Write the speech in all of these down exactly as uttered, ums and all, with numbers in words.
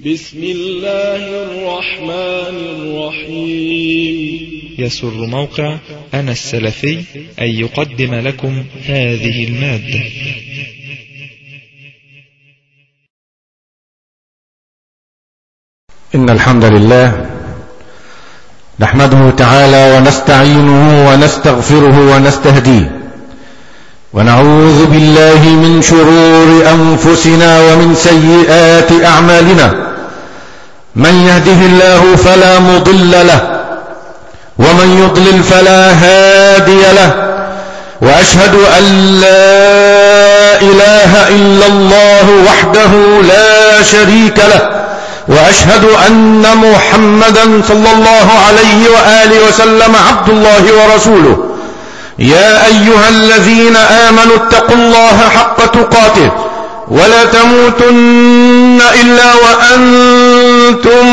بسم الله الرحمن الرحيم. يسر موقع أنا السلفي أن يقدم لكم هذه المادة. إن الحمد لله نحمده تعالى ونستعينه ونستغفره ونستهديه، ونعوذ بالله من شرور أنفسنا ومن سيئات أعمالنا. من يهده الله فلا مضل له، ومن يضلل فلا هادي له، وأشهد أن لا إله إلا الله وحده لا شريك له، وأشهد أن محمدا صلى الله عليه وآله وسلم عبد الله ورسوله. يا أيها الذين آمنوا اتقوا الله حق تقاته ولا تموتن إلا وأنتم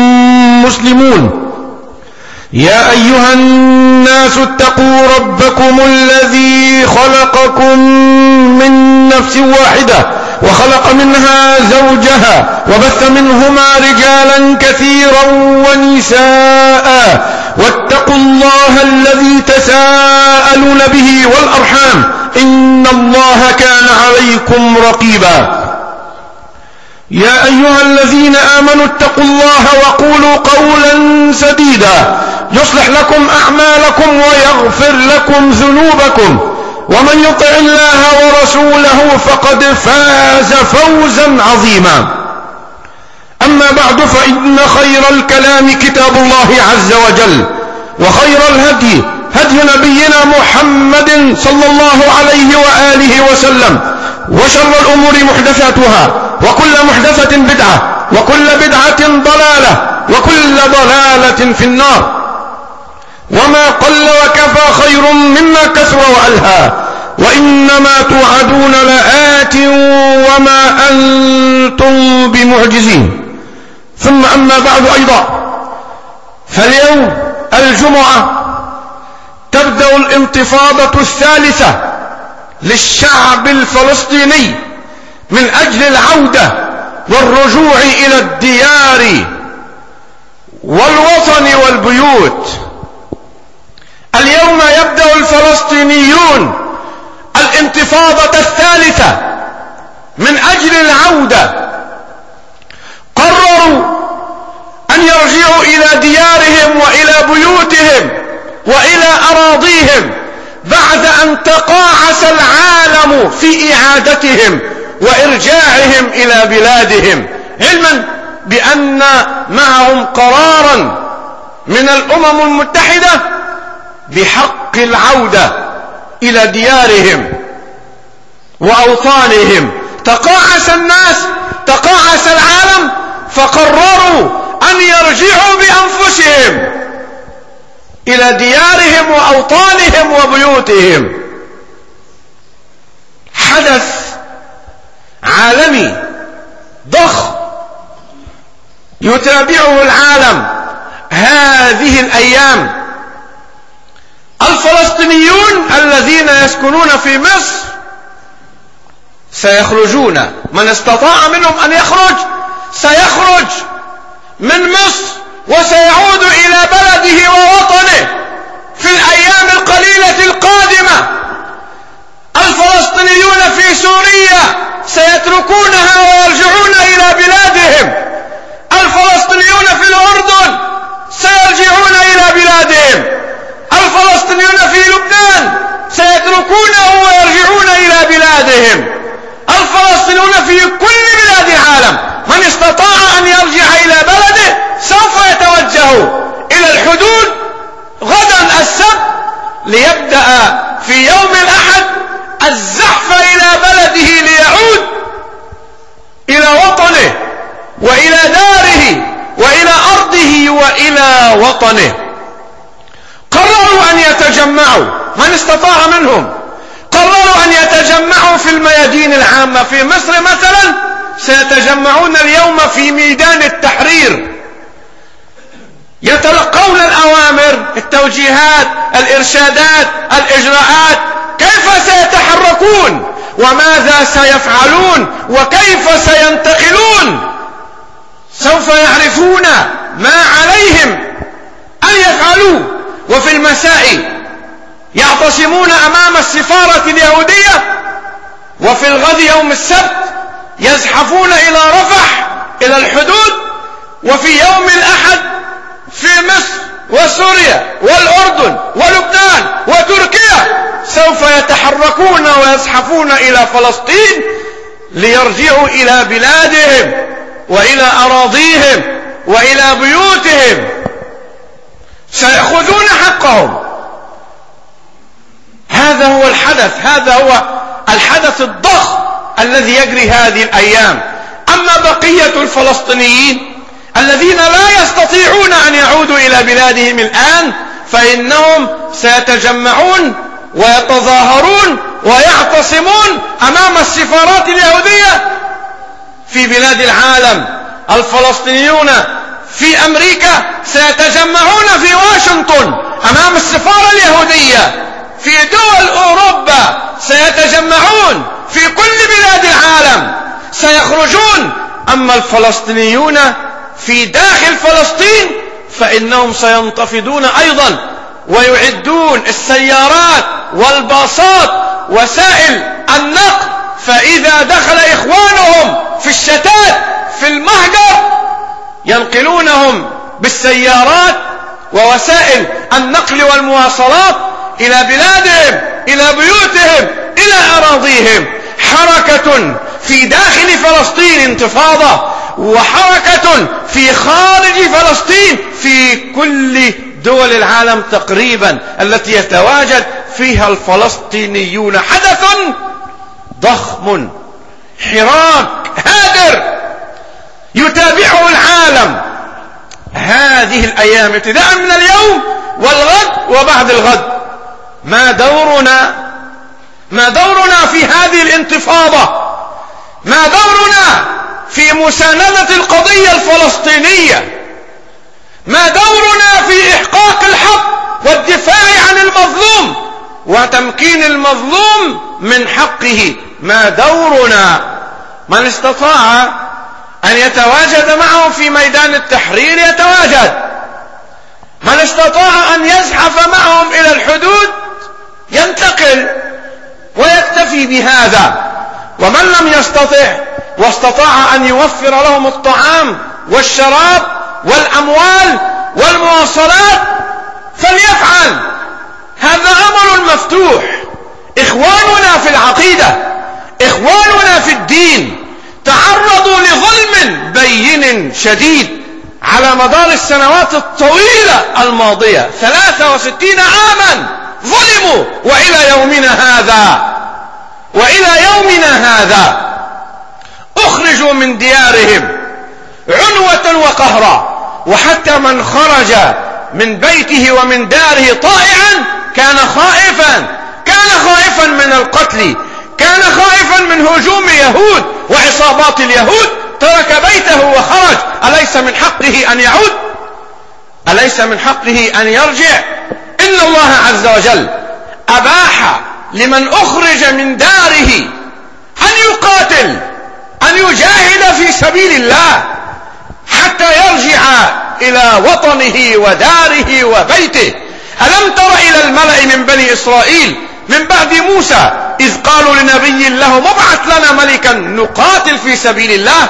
مسلمون. يا أيها الناس اتقوا ربكم الذي خلقكم من نفس واحدة وخلق منها زوجها وبث منهما رجالا كثيرا ونساء، واتقوا الله الذي تساءلون به والأرحام إن الله كان عليكم رقيبا. يا أيها الذين آمنوا اتقوا الله وقولوا قولا سديدا يصلح لكم أعمالكم ويغفر لكم ذنوبكم، ومن يطع الله ورسوله فقد فاز فوزا عظيما. أما بعد، فإن خير الكلام كتاب الله عز وجل، وخير الهدي هدي نبينا محمد صلى الله عليه وآله وسلم، وشر الأمور محدثاتها، وكل محدثة بدعة، وكل بدعة ضلالة، وكل ضلالة في النار. وما قل وكفى خير مما كثر وألهى، وإنما توعدون لآت وما أنتم بمعجزين. ثم أما بعد أيضا، فاليوم الجمعة تبدأ الانتفاضة الثالثة للشعب الفلسطيني من أجل العودة والرجوع إلى الديار والوطن والبيوت. اليوم يبدأ الفلسطينيون الانتفاضة الثالثة من أجل العودة. قرروا أن يرجعوا إلى ديارهم وإلى بيوتهم وإلى أراضيهم بعد أن تقاعس العالم في إعادتهم وإرجاعهم إلى بلادهم، علما بأن معهم قرارا من الأمم المتحدة بحق العودة إلى ديارهم وأوطانهم. تقاعس الناس، تقاعس العالم، فقرروا أن يرجعوا بأنفسهم إلى ديارهم وأوطانهم وبيوتهم. حدث عالمي ضخم يتابعه العالم هذه الأيام. الفلسطينيون الذين يسكنون في مصر سيخرجون، من استطاع منهم أن يخرج سيخرج من مصر وسيعود إلى بلده ووطنه في الأيام القليلة القادمة. الفلسطينيون في سوريا سيتركونها ويرجعون إلى بلادهم. الفلسطينيون في الأردن سيرجعون إلى بلادهم. الفلسطينيون في لبنان سيتركونه ويرجعون إلى بلادهم. الفلسطينيون في كل بلاد العالم، من استطاع أن يرجع إلى بلده سوف يتوجه إلى الحدود غدا السبت ليبدأ في يوم الأحد الزحف إلى بلده ليعود إلى وطنه وإلى داره وإلى أرضه وإلى وطنه. قرروا أن يتجمعوا، من استطاع منهم قرروا أن يتجمعوا في الميادين العامة. في مصر مثلا سيتجمعون اليوم في ميدان التحرير، يتلقون الأوامر، التوجيهات، الإرشادات، الإجراءات، كيف سيتحركون وماذا سيفعلون وكيف سينتقلون. سوف يعرفون ما عليهم أن يفعلوا. وفي المساء يعتصمون أمام السفارة اليهودية، وفي الغد يوم السبت يزحفون إلى رفح إلى الحدود، وفي يوم الأحد في مصر وسوريا والأردن ولبنان وتركيا سوف يتحركون ويزحفون إلى فلسطين ليرجعوا إلى بلادهم وإلى أراضيهم وإلى بيوتهم. سيأخذون حقهم. هذا هو الحدث، هذا هو الحدث الضخم الذي يجري هذه الأيام. أما بقية الفلسطينيين الذين لا يستطيعون أن يعودوا إلى بلادهم الآن فإنهم سيتجمعون ويتظاهرون ويعتصمون أمام السفارات اليهودية في بلاد العالم. الفلسطينيون في أمريكا سيتجمعون في واشنطن أمام السفارة اليهودية. في دول أوروبا سيتجمعون في كل بلاد العالم سيخرجون. أما الفلسطينيون في داخل فلسطين فإنهم سينتفضون أيضا ويعدون السيارات والباصات وسائل النقل، فإذا دخل إخوانهم في الشتات في المهجر ينقلونهم بالسيارات ووسائل النقل والمواصلات إلى بلادهم إلى بيوتهم إلى أراضيهم. حركة في داخل فلسطين انتفاضة، وحركة في خارج فلسطين في كل دول العالم تقريبا التي يتواجد فيها الفلسطينيون. حدث ضخم، حراك هادر يتابعه العالم هذه الأيام ابتداء من اليوم والغد وبعد الغد. ما دورنا ما دورنا في هذه الانتفاضة؟ ما دورنا في مساندة القضية الفلسطينية؟ ما دورنا في إحقاق الحق والدفاع عن المظلوم وتمكين المظلوم من حقه؟ ما دورنا؟ من استطاع أن يتواجد معهم في ميدان التحرير يتواجد، من استطاع أن يزحف معهم إلى الحدود ينتقل ويكتفي بهذا، ومن لم يستطع واستطاع أن يوفر لهم الطعام والشراب والأموال والمواصلات فليفعل. هذا أمر مفتوح. إخواننا في العقيدة، إخواننا في الدين تعرضوا لظلم بين شديد على مدار السنوات الطويلة الماضية، ثلاثة وستين عاما ظلموا، وإلى يومنا هذا وإلى يومنا هذا أخرجوا من ديارهم عنوة وقهرا. وحتى من خرج من بيته ومن داره طائعا كان خائفا، كان خائفا من القتل، كان خائفا من هجوم يهود وعصابات اليهود، ترك بيته وخرج. أليس من حقه أن يعود؟ أليس من حقه أن يرجع؟ إن الله عز وجل أباح لمن أخرج من داره أن يقاتل، أن يجاهد في سبيل الله حتى يرجع إلى وطنه وداره وبيته. ألم تر إلى الملأ من بني إسرائيل من بعد موسى إذ قالوا لنبي له مبعث لنا ملكا نقاتل في سبيل الله؟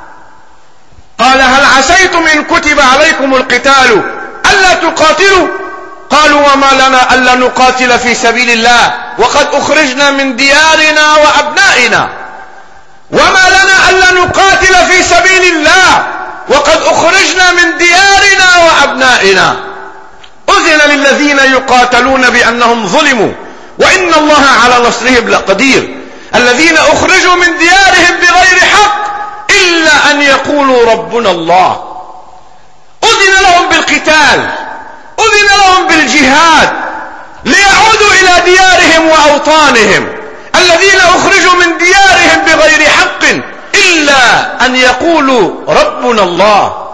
قال هل عسيتم إن كتب عليكم القتال ألا تقاتلوا؟ قالوا وما لنا ألا نقاتل في سبيل الله وقد أخرجنا من ديارنا وأبنائنا. وما لنا ألا نقاتل في سبيل الله وقد أخرجنا من ديارنا وأبنائنا. أذن للذين يقاتلون بأنهم ظلموا وإن الله على نصرهم لقدير. الذين أخرجوا من ديارهم بغير حق إلا أن يقولوا ربنا الله. أذن لهم بالقتال، أذن لهم بالجهاد ليعودوا إلى ديارهم وأوطانهم. الذين أخرجوا من ديارهم بغير حق إلا أن يقولوا ربنا الله.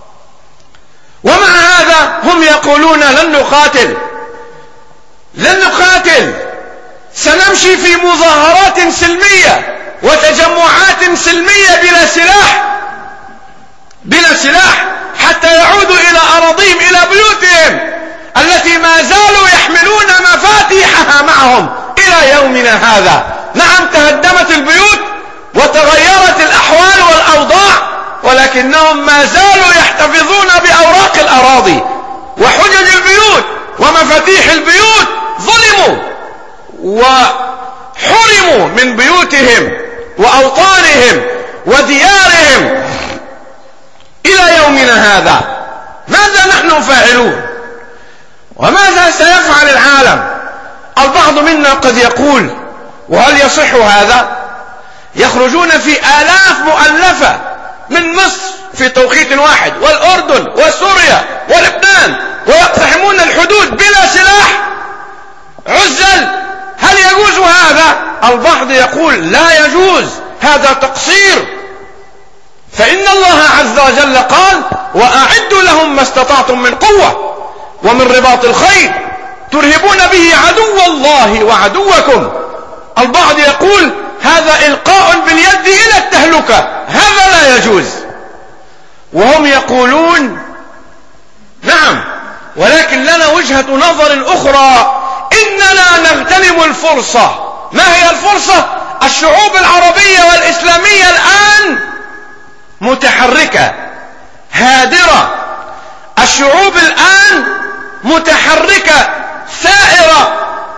ومع هذا هم يقولون لن نقاتل لن نقاتل سنمشي في مظاهرات سلمية وتجمعات سلمية بلا سلاح بلا سلاح حتى يعودوا إلى أراضيهم، إلى بيوتهم التي ما زالوا يحملون مفاتيحها معهم إلى يومنا هذا. نعم، تهدمت البيوت وتغيرت الأحوال والأوضاع، ولكنهم ما زالوا يحتفظون بأوراق الأراضي وحجج البيوت ومفاتيح البيوت. ظلموا وحرموا من بيوتهم وأوطانهم وديارهم إلى يومنا هذا. ماذا نحن فاعلون؟ وماذا سيفعل العالم؟ البعض منا قد يقول، وهل يصح هذا؟ يخرجون في آلاف مؤلفة من مصر في توقيت واحد، والأردن وسوريا ولبنان، ويقتحمون الحدود بلا سلاح عزل. هل يجوز هذا؟ البعض يقول لا يجوز، هذا تقصير، فإن الله عز وجل قال: وأعدوا لهم ما استطعتم من قوة ومن رباط الخيل ترهبون به عدو الله وعدوكم. البعض يقول هذا إلقاء باليد إلى التهلكة، هذا لا يجوز. وهم يقولون نعم، ولكن لنا وجهة نظر أخرى، إننا نغتنم الفرصة. ما هي الفرصة؟ الشعوب العربية والإسلامية الآن متحركة هادرة، الشعوب الآن متحركة ثائرة،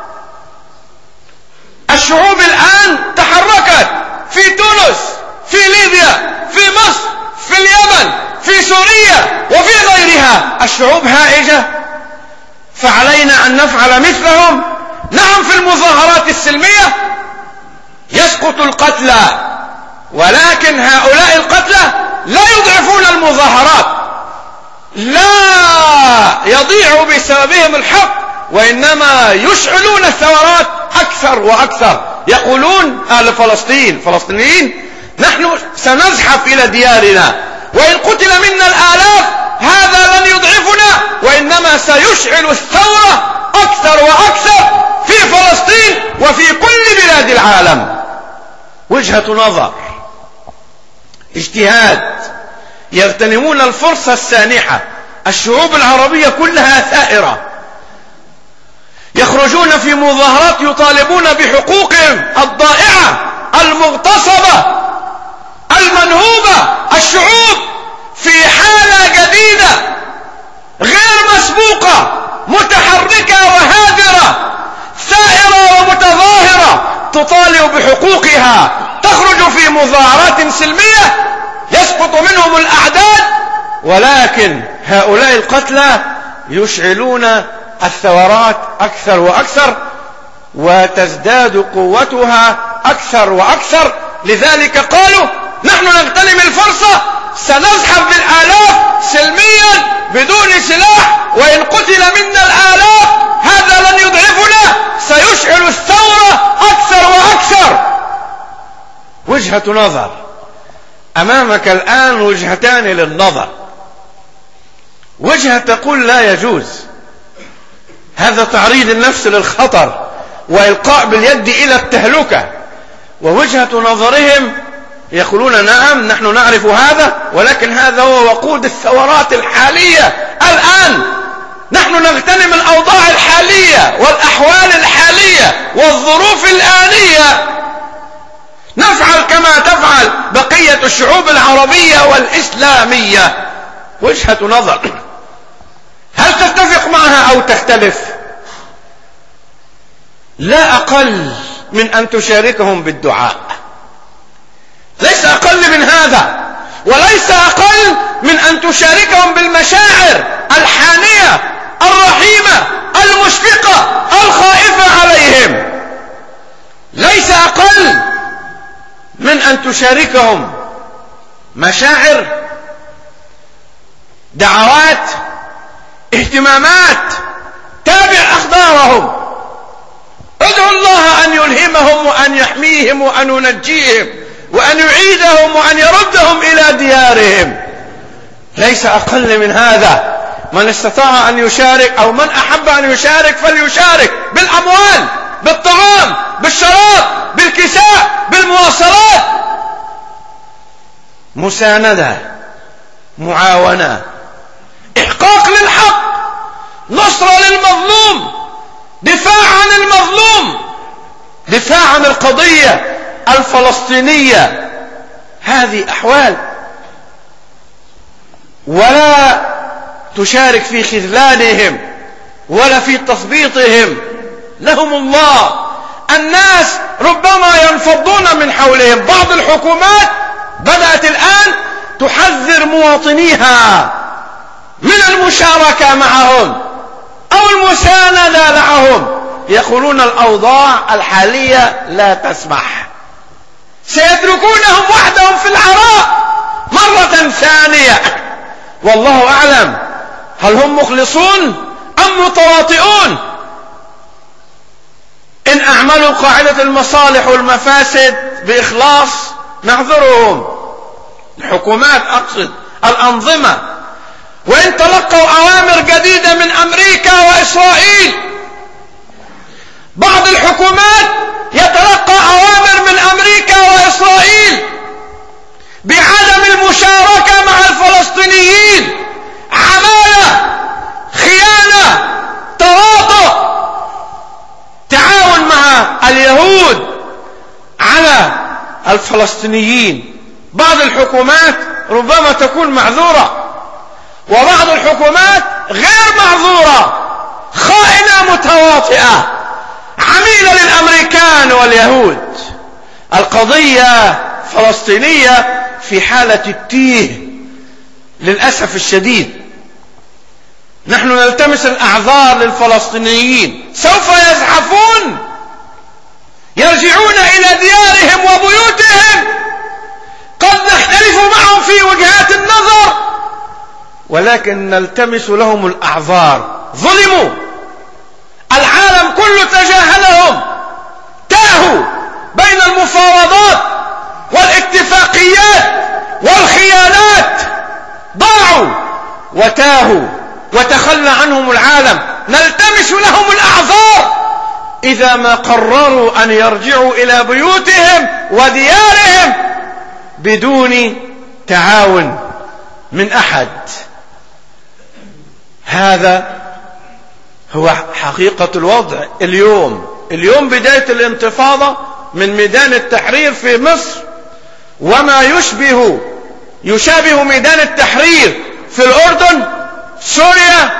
الشعوب الآن تحركت في تونس، في ليبيا، في مصر، في اليمن، في سوريا وفي غيرها. الشعوب هائجة، فعلينا أن نفعل مثلهم. نعم، في المظاهرات السلمية يسقط القتلى، ولكن هؤلاء القتلى لا يضعفون المظاهرات، لا يضيع بسببهم الحق، وإنما يشعلون الثورات أكثر وأكثر. يقولون أهل فلسطين فلسطينيين نحن سنزحف إلى ديارنا، وإن قتل منا الآلاف هذا لن يضعفنا، وإنما سيشعل الثورة أكثر وأكثر في فلسطين وفي كل بلاد العالم. وجهة نظر، اجتهاد، يغتنمون الفرصة السانحة. الشعوب العربية كلها ثائرة، يخرجون في مظاهرات يطالبون بحقوقهم الضائعة المغتصبة المنهوبة. الشعوب في حالة جديدة غير مسبوقة، متحركة وهادرة، ثائرة ومتظاهرة، تطالب بحقوقها، تخرج في مظاهرات سلمية يسقط منهم الأعداد، ولكن هؤلاء القتلى يشعلون الثورات أكثر وأكثر، وتزداد قوتها أكثر وأكثر. لذلك قالوا نحن نغتنم الفرصة، سنزحف بالآلاف سلميا بدون سلاح، وإن قتل منا الآلاف هذا لن يضعفنا، سيشعل الثورة أكثر وأكثر. وجهة نظر. أمامك الآن وجهتان للنظر، وجهة تقول لا يجوز، هذا تعريض النفس للخطر وإلقاء باليد إلى التهلكة، ووجهة نظرهم يقولون نعم نحن نعرف هذا، ولكن هذا هو وقود الثورات الحالية الآن. نحن نغتنم الأوضاع الحالية والأحوال الحالية والظروف الآنية، نفعل كما تفعل بقية الشعوب العربية والإسلامية. وجهة نظر، هل تتفق معها أو تختلف؟ لا أقل من أن تشاركهم بالدعاء، ليس أقل من هذا، وليس أقل من أن تشاركهم بالمشاعر الحانية الرحيمة المشفقة الخائفة عليهم، ليس أقل من أن تشاركهم مشاعر، دعوات، اهتمامات. تابع أخبارهم، ادعو الله أن يلهمهم وأن يحميهم وأن ينجيهم وأن يعيدهم وأن يردهم إلى ديارهم. ليس أقل من هذا. من استطاع أن يشارك أو من أحب أن يشارك فليشارك بالأموال، بالطعام، بالشراب، بالكساء، بالمواصلات. مساندة، معاونة، إحقاق للحق، نصرة للمظلوم، دفاع عن المظلوم، دفاع عن القضية الفلسطينية. هذه أحوال، ولا تشارك في خذلانهم ولا في تثبيطهم. لهم الله. الناس ربما ينفضون من حولهم. بعض الحكومات بدأت الآن تحذر مواطنيها من المشاركة معهم أو المساندة لهم، يقولون الأوضاع الحالية لا تسمح، سيتركونهم وحدهم في العراء مرة ثانية. والله أعلم هل هم مخلصون أم متواطئون. إن أعملوا قاعدة المصالح والمفاسد بإخلاص نعذرهم، الحكومات أقصد الأنظمة. وإن تلقوا أوامر جديدة من أمريكا وإسرائيل، بعض الحكومات يتلقى أوامر من أمريكا وإسرائيل بعدم المشاركة مع الفلسطينيين، عمالة، خيانة، تواطؤ، تعاون مع اليهود على الفلسطينيين. بعض الحكومات ربما تكون معذورة، وبعض الحكومات غير معذورة، خائنة متواطئة، عميلة للأمريكان واليهود. القضية فلسطينية في حالة التيه للأسف الشديد. نحن نلتمس الأعذار للفلسطينيين، سوف يزحفون، يرجعون إلى ديارهم وبيوتهم. قد نختلف معهم في وجهات النظر، ولكن نلتمس لهم الأعذار. ظلموا، العالم كله تجاهلهم، تاهوا بين المفاوضات والاتفاقيات والخيانات، ضاعوا وتاهوا وتخلى عنهم العالم. نلتمس لهم الأعذار إذا ما قرروا أن يرجعوا إلى بيوتهم وديارهم بدون تعاون من أحد. هذا هو حقيقة الوضع اليوم. اليوم بداية الانتفاضة من ميدان التحرير في مصر، وما يشبه يشابه ميدان التحرير في الأردن، سوريا،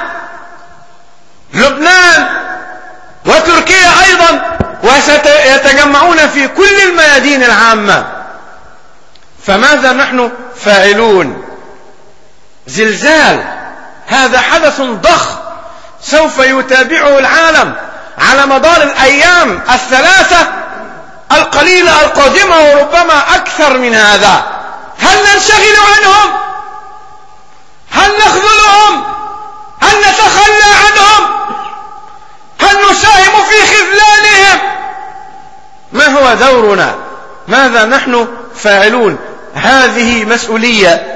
لبنان، وتركيا أيضا، وسيتجمعون في كل الميادين العامة. فماذا نحن فاعلون؟ زلزال، هذا حدث ضخم سوف يتابعه العالم على مدار الأيام الثلاثة القليلة القادمة، وربما أكثر من هذا. هل ننشغل عنهم؟ هل نخذلهم؟ هل نتخلى عنهم؟ هل نساهم في خذلانهم؟ ما هو دورنا؟ ماذا نحن فاعلون؟ هذه مسؤولية.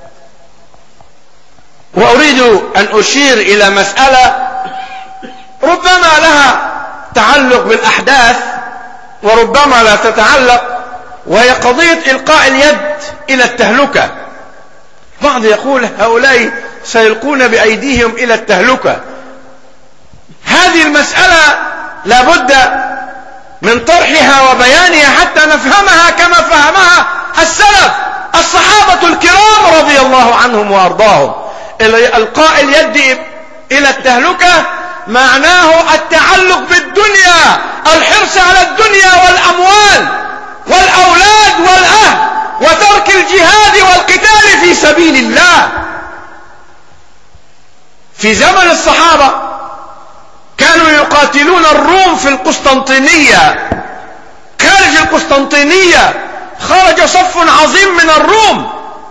وأريد أن أشير إلى مسألة ربما لها تعلق بالأحداث وربما لا تتعلق، وهي قضية إلقاء اليد إلى التهلكة. بعض يقول هؤلاء سيلقون بأيديهم إلى التهلكة. هذه المسألة لابد من طرحها وبيانها حتى نفهمها كما فهمها السلف الصحابة الكرام رضي الله عنهم وأرضاهم. إلقاء اليد إلى التهلكة معناه التعلق بالدنيا، الحرص على الدنيا والأموال والأولاد والأهل، وترك الجهاد والقتال في سبيل الله. في زمن الصحابة كانوا يقاتلون الروم في القسطنطينية. خارج القسطنطينية خرج صف عظيم من الروم،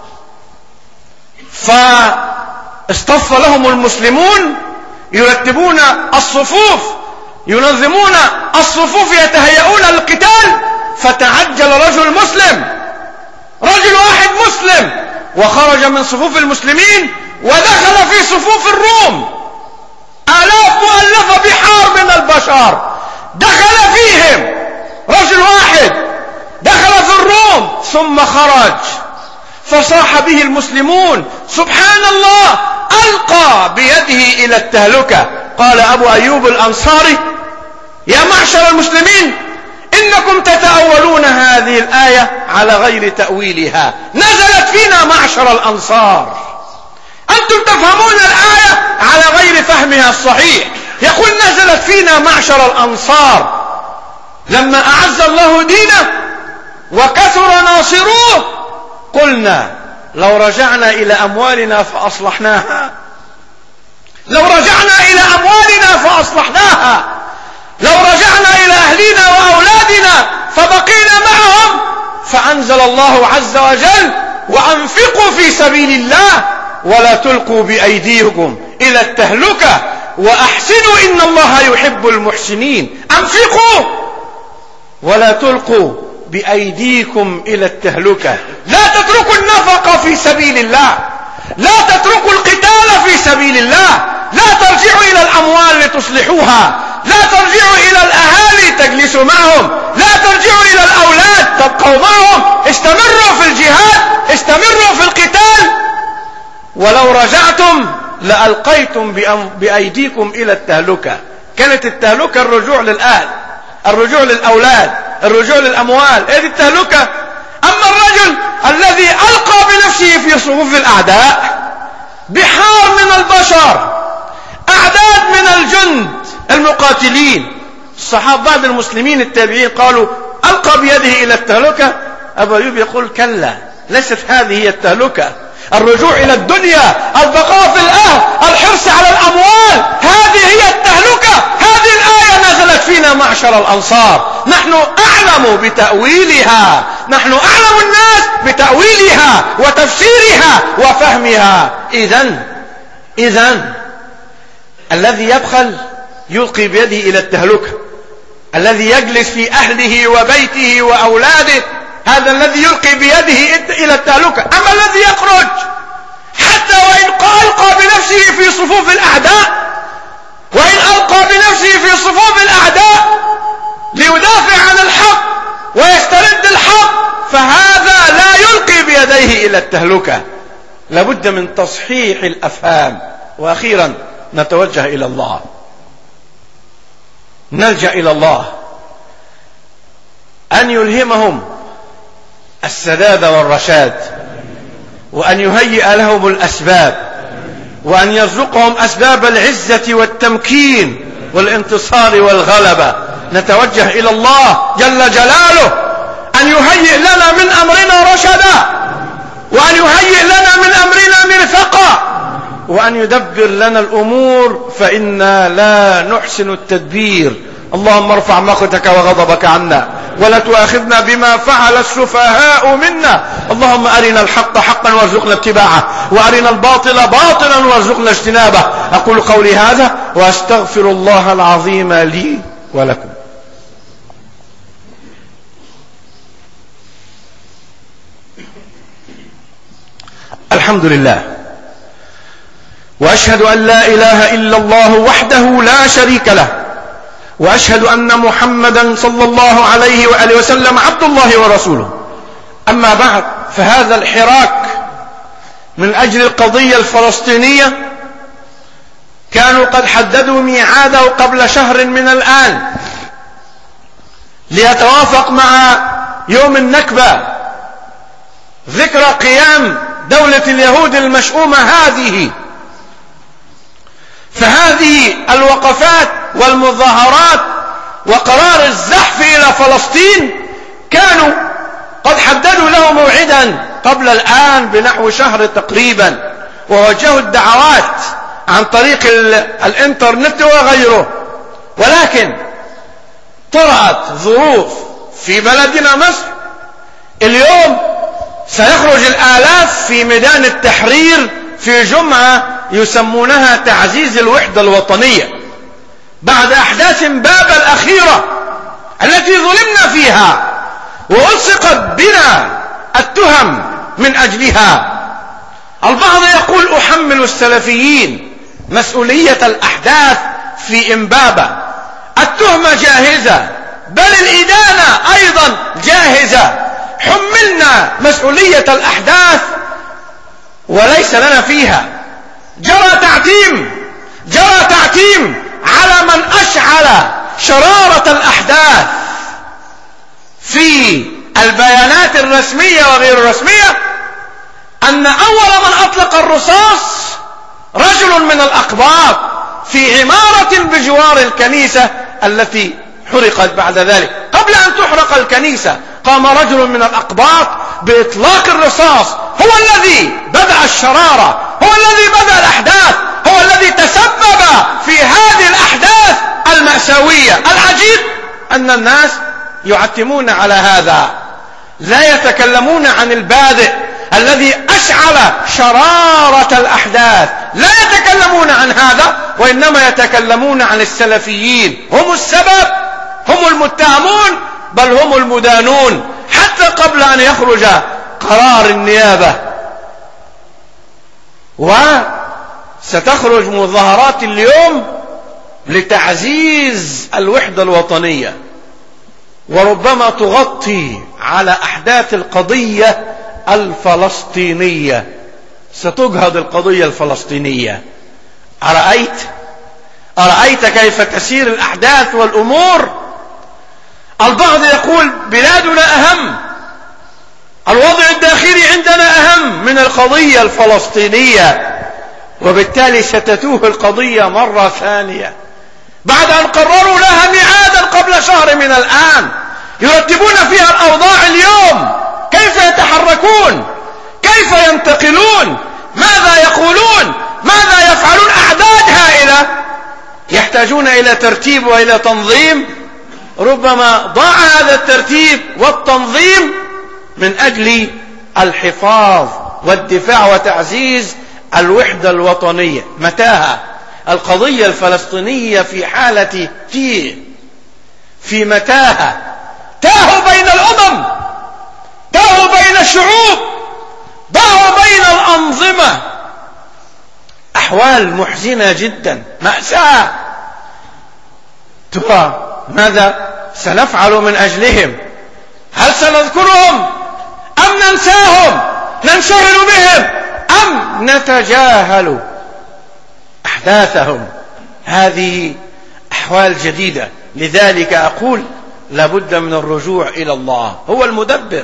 فاصطف لهم المسلمون يرتبون الصفوف، ينظمون الصفوف، يتهيئون للقتال. فتعجل رجل مسلم، رجل واحد مسلم، وخرج من صفوف المسلمين ودخل في صفوف الروم. آلاف مؤلفة بحار من البشر دخل فيهم، رجل واحد دخل في الروم ثم خرج، فصاح به المسلمون سبحان الله ألقى بيده إلى التهلكة. قال أبو أيوب الأنصاري يا معشر المسلمين إنكم تتأولون هذه الآية على غير تأويلها، نزلت فينا معشر الأنصار، أنتم تفهمون الآية على غير فهمها الصحيح. يقول نزلت فينا معشر الأنصار لما أعز الله دينه وكثر ناصروه قلنا لو رجعنا إلى أموالنا فأصلحناها، لو رجعنا إلى أموالنا فأصلحناها، لو رجعنا إلى أهلنا وأولادنا فبقينا معهم. فأنزل الله عز وجل وأنفقوا في سبيل الله ولا تلقوا بأيديكم إلى التهلكة وأحسنوا إن الله يحب المحسنين. أنفقوا ولا تلقوا بأيديكم إلى التهلكة. لا تتركوا النفقة في سبيل الله، لا تتركوا القتال في سبيل الله، لا ترجعوا إلى الأموال لتصلحوها، لا ترجعوا إلى الأهالي تجلسوا معهم، لا ترجعوا إلى الأولاد تبقوا معهم. استمروا في الجهاد، استمروا في القتال. ولو رجعتم لألقيتم بأيديكم إلى التهلكة. كانت التهلكة الرجوع للأهل، الرجوع للأولاد، الرجوع للأموال، هذه التهلكة. أما الرجل الذي ألقى بنفسه في صفوف الأعداء بحار من البشر، أعداد من الجند المقاتلين، الصحابة بعض المسلمين التابعين قالوا ألقى بيده إلى التهلكة. أبو أيوب يقول كلا، ليست هذه هي التهلكة. الرجوع إلى الدنيا، البقاء في الأهل، الحرص على الأموال، هذه هي التهلكة. هذه الآية نزلت فينا معشر الأنصار، نحن أعلم بتأويلها، نحن أعلم الناس بتأويلها وتفسيرها وفهمها. إذن إذن الذي يبخل يلقي بيده إلى التهلكة، الذي يجلس في أهله وبيته وأولاده هذا الذي يلقي بيده إلى التهلكة. أما الذي يخرج حتى وإن ألقى بنفسه في صفوف الأعداء، وإن ألقى بنفسه في صفوف الأعداء ليدافع عن الحق ويسترد الحق، فهذا لا يلقي بيديه إلى التهلكة. لابد من تصحيح الأفهام. وأخيرا نتوجه إلى الله، نلجأ إلى الله أن يلهمهم السداد والرشاد، وأن يهيئ لهم الأسباب، وأن يرزقهم أسباب العزة والتمكين والانتصار والغلبة. نتوجه إلى الله جل جلاله أن يهيئ لنا من أمرنا رشدا، وأن يهيئ لنا من أمرنا مرفقا، وأن يدبر لنا الأمور فإنا لا نحسن التدبير. اللهم ارفع مقتك وغضبك عنا ولا تؤاخذنا بما فعل السفهاء منا. اللهم أرنا الحق حقا وارزقنا اتباعه، وأرنا الباطل باطلا وارزقنا اجتنابه. أقول قولي هذا وأستغفر الله العظيم لي ولكم. الحمد لله، وأشهد أن لا إله إلا الله وحده لا شريك له، وأشهد أن محمدا صلى الله عليه وآله وسلم عبد الله ورسوله. أما بعد، فهذا الحراك من أجل القضية الفلسطينية كانوا قد حددوا ميعاده قبل شهر من الآن ليتوافق مع يوم النكبة، ذكرى قيام دولة اليهود المشؤومة هذه. فهذه الوقفات والمظاهرات وقرار الزحف إلى فلسطين كانوا قد حددوا له موعدا قبل الآن بنحو شهر تقريبا، ووجهوا الدعوات عن طريق الانترنت وغيره. ولكن طرأت ظروف في بلدنا مصر. اليوم سيخرج الآلاف في ميدان التحرير في جمعة يسمونها تعزيز الوحدة الوطنية بعد أحداث بابا الأخيرة التي ظلمنا فيها وألصقت بنا التهم من أجلها. البعض يقول أحمل السلفيين مسؤولية الأحداث في إمبابة. التهمة جاهزة، بل الإدانة أيضا جاهزة. حملنا مسؤولية الأحداث وليس لنا فيها. جرى تعتيم جرى تعتيم على من أشعل شرارة الأحداث في البيانات الرسمية وغير الرسمية، أن أول من أطلق الرصاص رجل من الأقباط في عمارة بجوار الكنيسة التي حرقت بعد ذلك. قبل أن تحرق الكنيسة قام رجل من الأقباط بإطلاق الرصاص، هو الذي بدأ الشرارة، هو الذي بدأ الأحداث، هو الذي تسبب في هذه الأحداث المأساوية. العجيب أن الناس يعتمون على هذا، لا يتكلمون عن البادئ الذي أشعل شرارة الأحداث، لا يتكلمون عن هذا، وإنما يتكلمون عن السلفيين. هم السبب، هم المتهمون، بل هم المدانون حتى قبل أن يخرج قرار النيابة. وستخرج مظاهرات اليوم لتعزيز الوحدة الوطنية، وربما تغطي على أحداث القضية الفلسطينية. ستجهض القضية الفلسطينية. أرأيت أرأيت كيف تسير الأحداث والأمور؟ البعض يقول بلادنا أهم، الوضع الداخلي عندنا أهم من القضية الفلسطينية، وبالتالي ستتوه القضية مرة ثانية بعد أن قرروا لها ميعادا قبل شهر من الآن يرتبون فيها الأوضاع اليوم. كيف يتحركون؟ كيف ينتقلون؟ ماذا يقولون؟ ماذا يفعلون؟ أعداد هائلة يحتاجون إلى ترتيب وإلى تنظيم. ربما ضاع هذا الترتيب والتنظيم من أجل الحفاظ والدفاع وتعزيز الوحدة الوطنية. متاهة القضية الفلسطينية في حالة تيه، في متاهة، تاهوا بين الأمم، تاهوا بين الشعوب، ضاعوا بين الأنظمة. أحوال محزنة جدا، مأساة. ترى ماذا سنفعل من أجلهم؟ هل سنذكرهم أم ننساهم، ننشغل بهم، أم نتجاهل أحداثهم؟ هذه أحوال جديدة. لذلك أقول لابد من الرجوع إلى الله. هو المدبر،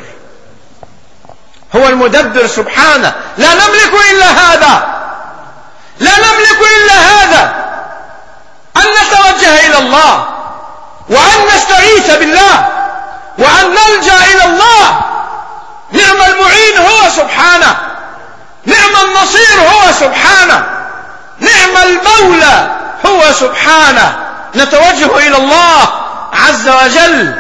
هو المدبر سبحانه. لا نملك إلا هذا، لا نملك إلا هذا، أن نتوجه إلى الله، وأن نستغيث بالله، وأن نلجأ إلى الله. نعم المعين هو سبحانه، نعم النصير هو سبحانه، نعم المولى هو سبحانه. نتوجه إلى الله عز وجل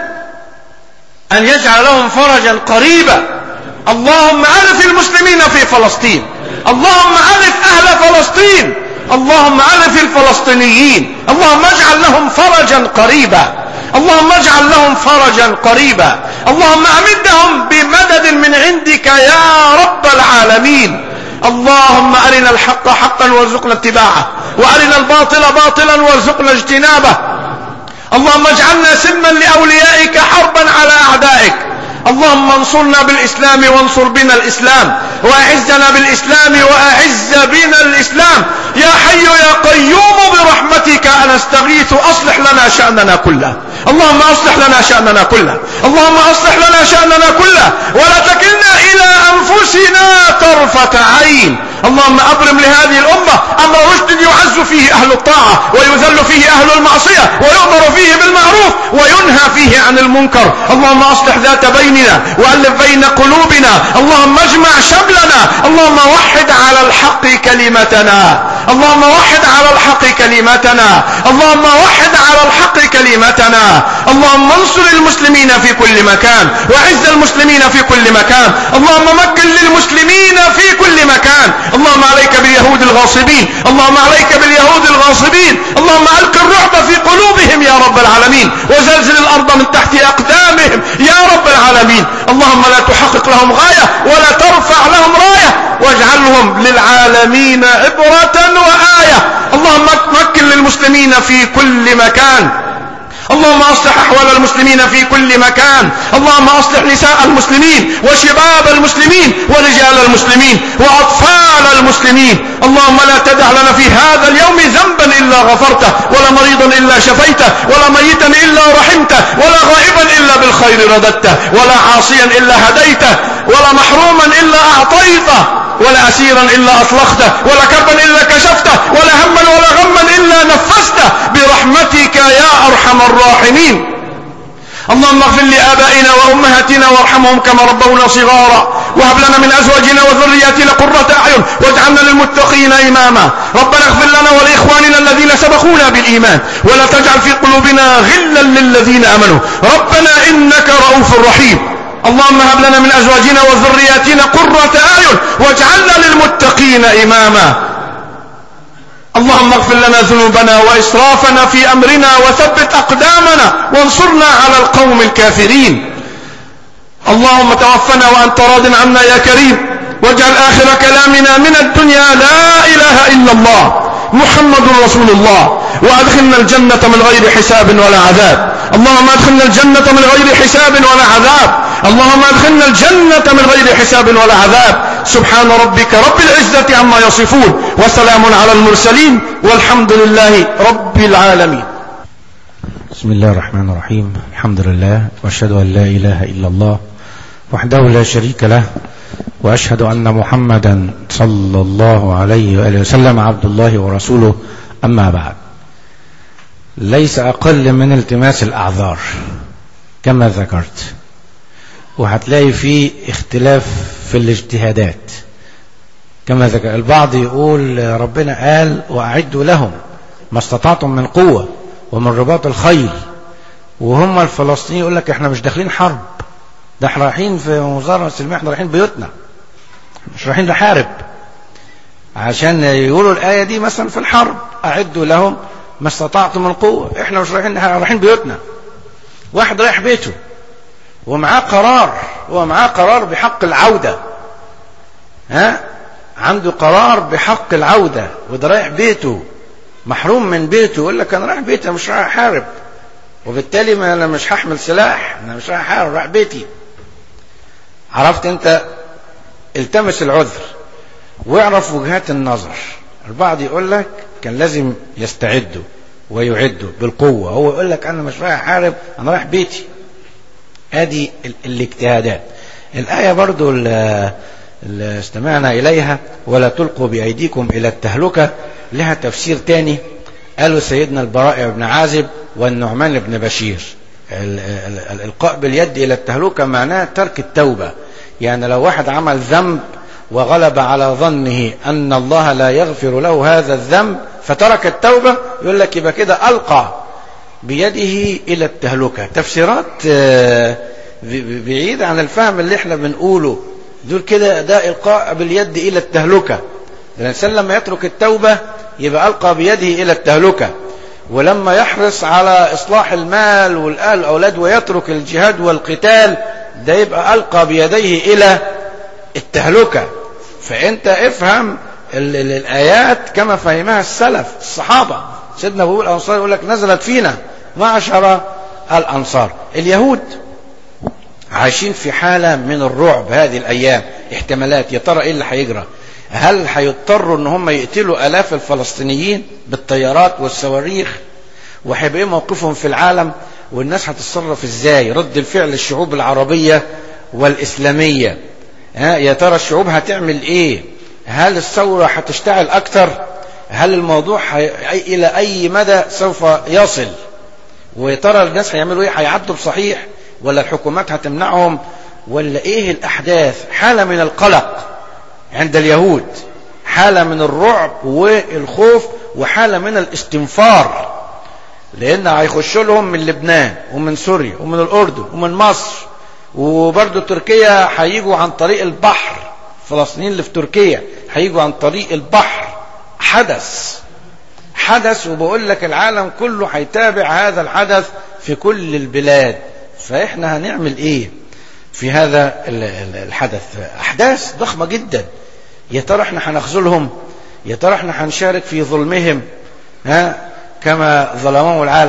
أن يجعل لهم فرجا قريبا. اللهم ألف المسلمين في فلسطين، اللهم ألف أهل فلسطين، اللهم ألف الفلسطينيين، اللهم اجعل لهم فرجا قريبا، اللهم اجعل لهم فرجا قريبا، اللهم أمدهم بمدد من عندك يا رب العالمين. اللهم أرنا الحق حقا وارزقنا اتباعه، وأرنا الباطل باطلا وارزقنا اجتنابه. اللهم اجعلنا سلما لأوليائك حربا على أعدائك. اللهم انصرنا بالإسلام وانصر بنا الإسلام، وأعزنا بالإسلام وأعز بنا الإسلام. يا حي يا قيوم برحمتك نستغيث، أصلح لنا شأننا كله. اللهم أصلح لنا شأننا كله، اللهم أصلح لنا شأننا كله، ولا تكلنا إلى أنفسنا طرفة عين. اللهم أبرم لهذه الأمة أمر رشد يعز فيه أهل الطاعة ويذل فيه أهل المعصية، ويؤمر فيه بالمعروف وينهى فيه عن المنكر. اللهم أصلح ذات بيننا وألف بين قلوبنا، اللهم اجمع شملنا، اللهم وحد على الحق كلمتنا، اللهم وحد على الحق كلمتنا، اللهم وحد على الحق كلمتنا. اللهم انصر المسلمين في كل مكان، وعز المسلمين في كل مكان، اللهم مكن للمسلمين في كل مكان. اللهم عليك باليهود الغاصبين، اللهم عليك باليهود الغاصبين، اللهم ألق الرعب في قلوبهم يا رب العالمين، وزلزل الأرض من تحت أقدامهم يا رب العالمين. اللهم لا تحقق لهم غاية ولا ترفع لهم راية، واجعلهم للعالمين عبرة وآية. اللهم مكن للمسلمين في كل مكان، اللهم أصلح أحوال المسلمين في كل مكان. اللهم أصلح نساء المسلمين وشباب المسلمين ورجال المسلمين وأطفال المسلمين. اللهم لا تدع لنا في هذا اليوم ذنبا إلا غفرته، ولا مريضا إلا شفيته، ولا ميتا إلا رحمته، ولا غائبا إلا بالخير رددته، ولا عاصيا إلا هديته، ولا محروما إلا أعطيته، ولا أسيرا إلا أطلقته، ولا كربا إلا كشفته، ولا هما ولا غما إلا نفسته برحمتك يا أرحم الراحمين. اللهم اغفر لآبائنا وأمهاتنا وارحمهم كما ربونا صغارا، وهب لنا من أزواجنا وذرياتنا قرة أعين واجعلنا للمتقين إماما. ربنا اغفر لنا ولإخواننا الذين سبقونا بالإيمان، ولا تجعل في قلوبنا غلا للذين آمنوا ربنا إنك رؤوف رحيم. اللهم هب لنا من أزواجنا وذرياتنا قرة أعين واجعلنا للمتقين إماما. اللهم اغفر لنا ذنوبنا وإسرافنا في أمرنا وثبت أقدامنا وانصرنا على القوم الكافرين. اللهم توفنا وأنت راض عنا يا كريم، واجعل آخر كلامنا من الدنيا لا إله إلا الله محمد رسول الله، وأدخلنا الجنة من غير حساب ولا عذاب. اللهم أدخلنا الجنة من غير حساب ولا عذاب. اللهم أدخلنا الجنة من غير حساب ولا عذاب. سبحان ربك رب العزة عما يصفون، وسلام على المرسلين، والحمد لله رب العالمين. بسم الله الرحمن الرحيم. الحمد لله، وأشهد أن لا إله إلا الله وحده لا شريك له، وأشهد أن محمدا صلى الله عليه وآله وسلم عبد الله ورسوله. أما بعد، ليس أقل من التماس الأعذار كما ذكرت، وهتلاقي فيه اختلاف في الاجتهادات كما ذكر. البعض يقول ربنا قال وأعدوا لهم ما استطعتم من قوة ومن رباط الخيل، وهم الفلسطينيين يقول لك احنا مش داخلين حرب، ده احنا رايحين في مظاهرة سلمية، احنا رايحين بيوتنا، مش رايحين نحارب. عشان يقولوا الآية دي مثلا في الحرب أعدوا لهم ما استطعتم من قوة، احنا مش رايحين، رايحين بيوتنا. واحد رايح بيته ومعاه قرار، ومعاه قرار بحق العودة، ها عنده قرار بحق العودة، وده رايح بيته محروم من بيته، يقول لك انا رايح بيتي مش رايح احارب، وبالتالي ما انا مش هحمل سلاح، انا مش رايح احارب، رايح بيتي. عرفت انت؟ التمس العذر واعرف وجهات النظر. البعض يقول لك كان لازم يستعدوا ويعدوا بالقوة، هو يقول لك انا مش رايح احارب، انا رايح بيتي. هذه الاجتهادات. الآية برضو اللي استمعنا إليها ولا تلقوا بأيديكم إلى التهلكة لها تفسير تاني، قالوا سيدنا البراء بن عازب والنعمان بن بشير. الإلقاء باليد إلى التهلكة معناه ترك التوبة، يعني لو واحد عمل ذنب وغلب على ظنه أن الله لا يغفر له هذا الذنب فترك التوبة، يقول لك يبقى كده ألقى بيده إلى التهلكة. تفسيرات بعيدة عن الفهم اللي احنا بنقوله دول، كده ده إلقاء باليد إلى التهلكة. الإنسان لما يترك التوبة يبقى ألقى بيده إلى التهلكة، ولما يحرص على إصلاح المال والأهل والأولاد ويترك الجهاد والقتال ده يبقى ألقى بيديه إلى التهلكة. فأنت افهم الآيات كما فهمها السلف الصحابة. سيدنا أبو الأنصار يقول لك نزلت فينا معشر الأنصار. اليهود عايشين في حالة من الرعب هذه الأيام، احتمالات، يا ترى إيه اللي هيجرى؟ هل هيضطروا ان هم يقتلوا آلاف الفلسطينيين بالطيارات والصواريخ؟ وهيبقى ايه موقفهم في العالم؟ والناس هتتصرف ازاي؟ رد الفعل الشعوب العربية والإسلامية، ها يا ترى الشعوب هتعمل ايه؟ هل الثورة هتشتعل اكتر؟ هل الموضوع حي... الى اي مدى سوف يصل؟ ويا ترى الناس هيعملوا ايه؟ هيعدوا بصحيح ولا الحكومات هتمنعهم؟ ولا ايه الاحداث؟ حالة من القلق عند اليهود، حالة من الرعب والخوف، وحالة من الاستنفار، لان هيخشوا لهم من لبنان ومن سوريا ومن الاردن ومن مصر، وبرضو تركيا هيجوا عن طريق البحر، الفلسطينيين اللي في تركيا هيجوا عن طريق البحر. حدث حدث وبقول لك العالم كله هيتابع هذا الحدث في كل البلاد. فاحنا هنعمل ايه في هذا الحدث؟ احداث ضخمة جدا. يا ترى احنا هنخذلهم؟ يا ترى احنا هنشارك في ظلمهم ها كما ظلمهم العالم؟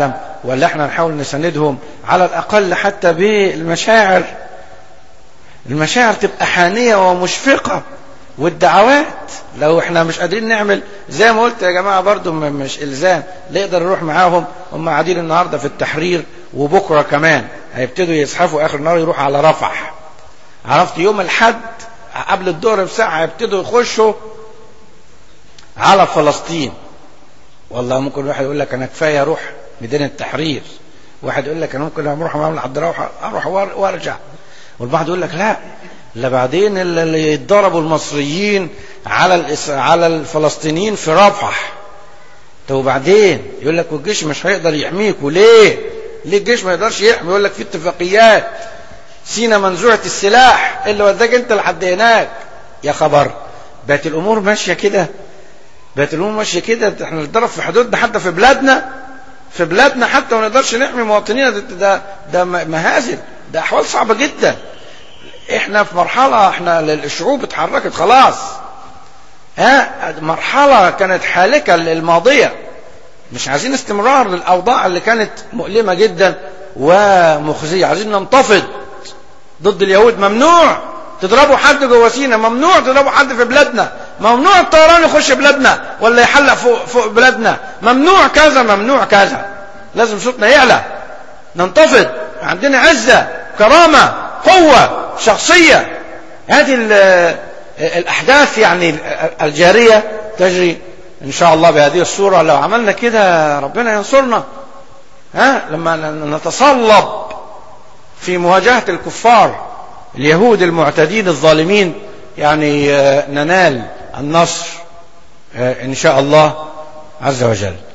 ولا احنا نحاول نساندهم على الأقل حتى بالمشاعر؟ المشاعر تبقى حانية ومشفقة، والدعوات لو احنا مش قادرين نعمل زي ما قلت يا جماعة برضو مش إلزام، نقدر نروح معاهم. هم قاعدين النهاردة في التحرير وبكرة كمان هيبتدوا يزحفوا آخر النهار يروحوا على رفح. عرفت يوم الحد قبل الظهر بساعة هيبتدوا يخشوا على فلسطين. والله ممكن واحد يقول لك أنا كفاية أروح ميدان التحرير، واحد يقول لك أنا ممكن أروح معامل عبد الروح أروح وأرجع، والبعض يقول لك لا لا بعدين اللي يتضربوا المصريين على الإس... على الفلسطينيين في رفح. طب وبعدين يقول لك والجيش مش هيقدر يحميك. وليه؟ ليه الجيش ما يقدرش يحمي؟ يقول لك في اتفاقيات، سينا منزوعة السلاح اللي وداك انت لحد هناك. يا خبر، بقت الامور ماشيه كده، بقت الامور ماشيه كده. احنا نتضرب في حدودنا حتى في بلادنا، في بلادنا حتى ما نقدرش نحمي مواطنينا. ده ده, ده مهازل، ده احوال صعبه جدا. احنا في مرحله، احنا الشعوب اتحركت خلاص، ها مرحله كانت حالكه الماضيه. مش عايزين استمرار للاوضاع اللي كانت مؤلمه جدا ومخزيه. عايزين ننتفض ضد اليهود. ممنوع تضربوا حد جوه سينا، ممنوع تضربوا حد في بلادنا، ممنوع الطيران يخش بلادنا ولا يحلق فوق فوق بلادنا، ممنوع كذا ممنوع كذا. لازم صوتنا يعلى، ننتفض، عندنا عزه، كرامه، قوه، شخصيه. هذه الاحداث يعني الجاريه تجري ان شاء الله بهذه الصوره. لو عملنا كده ربنا ينصرنا، ها لما نتصلب في مواجهه الكفار اليهود المعتدين الظالمين، يعني ننال النصر ان شاء الله عز وجل.